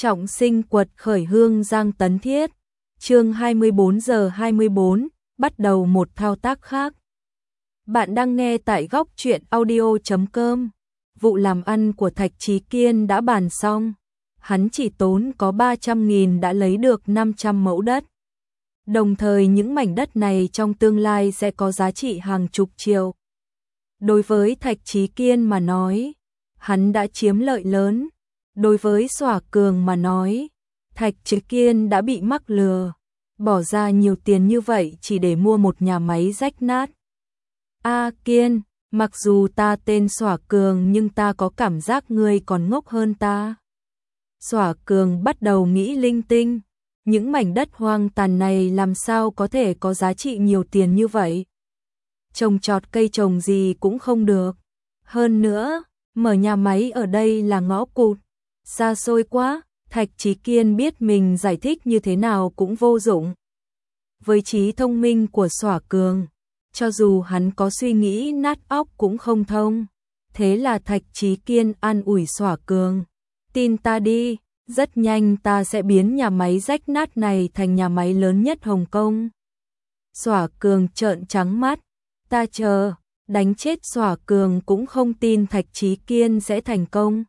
Trọng sinh quật khởi Hương Giang Tấn Thiết. Chương 24:24, bắt đầu một thao tác khác. Bạn đang nghe tại góc truyện audio.com. Vụ làm ăn của Thạch Chí Kiên đã bàn xong. Hắn chỉ tốn có 300.000 đã lấy được 500 mẫu đất. Đồng thời những mảnh đất này trong tương lai sẽ có giá trị hàng chục triệu. Đối với Thạch Chí Kiên mà nói, hắn đã chiếm lợi lớn. Đối với Xỏa Cường mà nói, Thạch Chí Kiên đã bị mắc lừa, bỏ ra nhiều tiền như vậy chỉ để mua một nhà máy rách nát. Kiên, mặc dù ta tên Xỏa Cường nhưng ta có cảm giác ngươi còn ngốc hơn ta. Xỏa Cường bắt đầu nghĩ linh tinh, những mảnh đất hoang tàn này làm sao có thể có giá trị nhiều tiền như vậy. Trồng trọt cây trồng gì cũng không được. Hơn nữa, mở nhà máy ở đây là ngõ cụt, xa xôi quá. Thạch Chí Kiên biết mình giải thích như thế nào cũng vô dụng. Với trí thông minh của Xỏa Cường, cho dù hắn có suy nghĩ nát óc cũng không thông. Thế là Thạch Chí Kiên an ủi Xỏa Cường, tin ta đi, rất nhanh ta sẽ biến nhà máy rách nát này thành nhà máy lớn nhất Hồng Kông. Xỏa Cường trợn trắng mắt, ta chờ, đánh chết Xỏa Cường cũng không tin Thạch Chí Kiên sẽ thành công.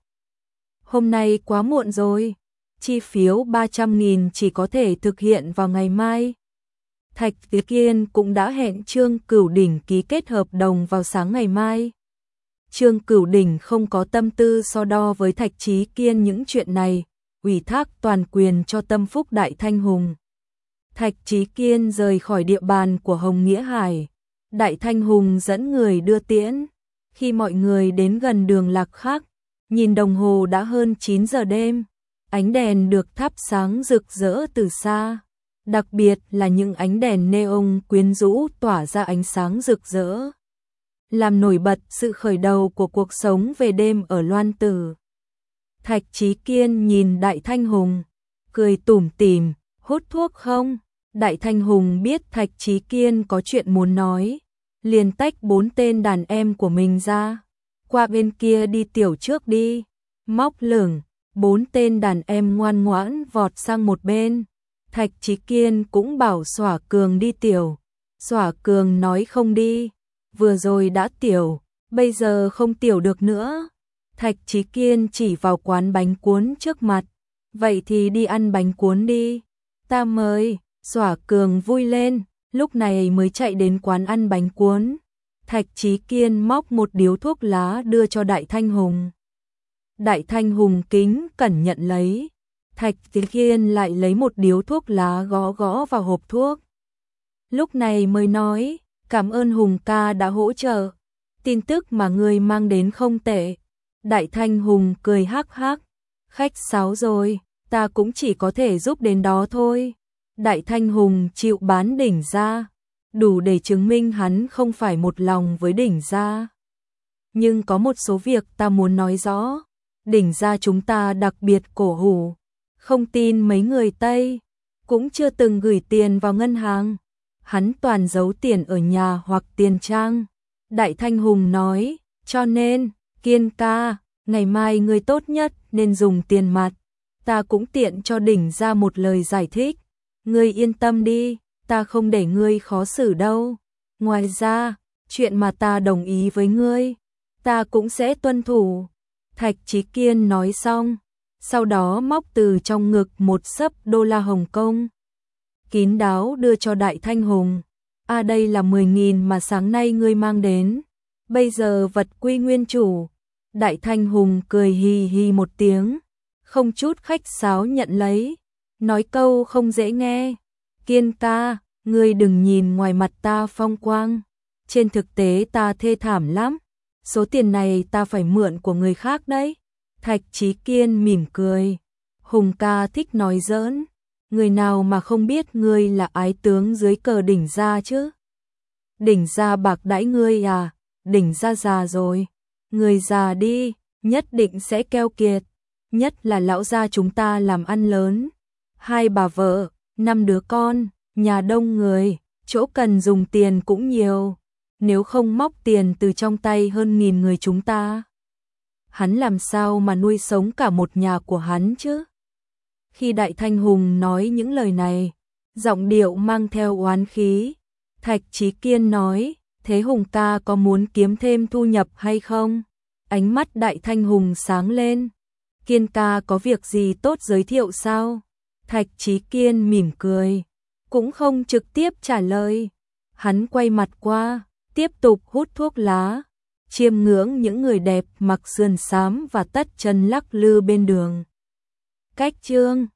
Hôm nay quá muộn rồi, chi phiếu 300.000 chỉ có thể thực hiện vào ngày mai. Thạch Chí Kiên cũng đã hẹn Trương Cửu Đỉnh ký kết hợp đồng vào sáng ngày mai. Trương Cửu Đỉnh không có tâm tư so đo với Thạch Chí Kiên những chuyện này, ủy thác toàn quyền cho Tâm Phúc Đại Thanh Hùng. Thạch Chí Kiên rời khỏi địa bàn của Hồng Nghĩa Hải. Đại Thanh Hùng dẫn người đưa tiễn. Khi mọi người đến gần đường Lạc Khắc, nhìn đồng hồ đã hơn 9 giờ đêm. Ánh đèn được thắp sáng rực rỡ từ xa. Đặc biệt là những ánh đèn neon quyến rũ tỏa ra ánh sáng rực rỡ, làm nổi bật sự khởi đầu của cuộc sống về đêm ở Loan Tử. Thạch Chí Kiên nhìn Đại Thanh Hùng, cười tủm tỉm, hút thuốc không? Đại Thanh Hùng biết Thạch Chí Kiên có chuyện muốn nói, liền tách 4 tên đàn em của mình ra. Qua bên kia đi tiểu trước đi. Móc lửng, 4 tên đàn em ngoan ngoãn vọt sang một bên. Thạch Chí Kiên cũng bảo Xỏa Cường đi tiểu. Xỏa Cường nói không đi, vừa rồi đã tiểu, bây giờ không tiểu được nữa. Thạch Chí Kiên chỉ vào quán bánh cuốn trước mặt, vậy thì đi ăn bánh cuốn đi, ta mời. Xỏa Cường vui lên, lúc này mới chạy đến quán ăn bánh cuốn. Thạch Chí Kiên móc một điếu thuốc lá đưa cho Đại Thanh Hùng. Đại Thanh Hùng kính cẩn nhận lấy. Thạch Chí Kiên lại lấy một điếu thuốc lá gõ gõ vào hộp thuốc. Lúc này mới nói, cảm ơn Hùng ca đã hỗ trợ. Tin tức mà người mang đến không tệ. Đại Thanh Hùng cười hắc hắc, khách sáo rồi, ta cũng chỉ có thể giúp đến đó thôi. Đại Thanh Hùng chịu bán Đỉnh Gia, đủ để chứng minh hắn không phải một lòng với Đỉnh Gia. Nhưng có một số việc ta muốn nói rõ. Đỉnh Gia chúng ta đặc biệt cổ hủ, không tin mấy người Tây, cũng chưa từng gửi tiền vào ngân hàng. Hắn toàn giấu tiền ở nhà hoặc tiền trang. Đại Thanh Hùng nói, cho nên, Kiên ca, ngày mai người tốt nhất nên dùng tiền mặt. Ta cũng tiện cho Đỉnh Gia một lời giải thích. Ngươi yên tâm đi, ta không để ngươi khó xử đâu. Ngoài ra, chuyện mà ta đồng ý với ngươi, ta cũng sẽ tuân thủ. Thạch Chí Kiên nói xong, sau đó móc từ trong ngực một xấp đô la Hồng Kông. Kín đáo đưa cho Đại Thanh Hùng. Đây là 10.000 mà sáng nay ngươi mang đến. Bây giờ vật quy nguyên chủ. Đại Thanh Hùng cười hì hì một tiếng, không chút khách sáo nhận lấy. Nói câu không dễ nghe. Kiên ca, ngươi đừng nhìn ngoài mặt ta phong quang. Trên thực tế ta thê thảm lắm. Số tiền này ta phải mượn của người khác đấy. Thạch Chí Kiên mỉm cười. Hùng ca thích nói giỡn. Người nào mà không biết ngươi là ái tướng dưới cờ Đỉnh Gia chứ? Đỉnh Gia bạc đãi ngươi à? Đỉnh Gia già rồi. Người già đi, nhất định sẽ keo kiệt. Nhất là lão gia chúng ta làm ăn lớn. 2 bà vợ, 5 đứa con, nhà đông người, chỗ cần dùng tiền cũng nhiều. Nếu không móc tiền từ trong tay hơn 1.000 người chúng ta, hắn làm sao mà nuôi sống cả một nhà của hắn chứ? Khi Đại Thanh Hùng nói những lời này, giọng điệu mang theo oán khí, Thạch Chí Kiên nói, thế Hùng ca có muốn kiếm thêm thu nhập hay không? Ánh mắt Đại Thanh Hùng sáng lên, Kiên ca có việc gì tốt giới thiệu sao? Thạch Chí Kiên mỉm cười, cũng không trực tiếp trả lời. Hắn quay mặt qua, tiếp tục hút thuốc lá, chiêm ngưỡng những người đẹp mặc sườn xám và tất chân lắc lư bên đường. Cách chương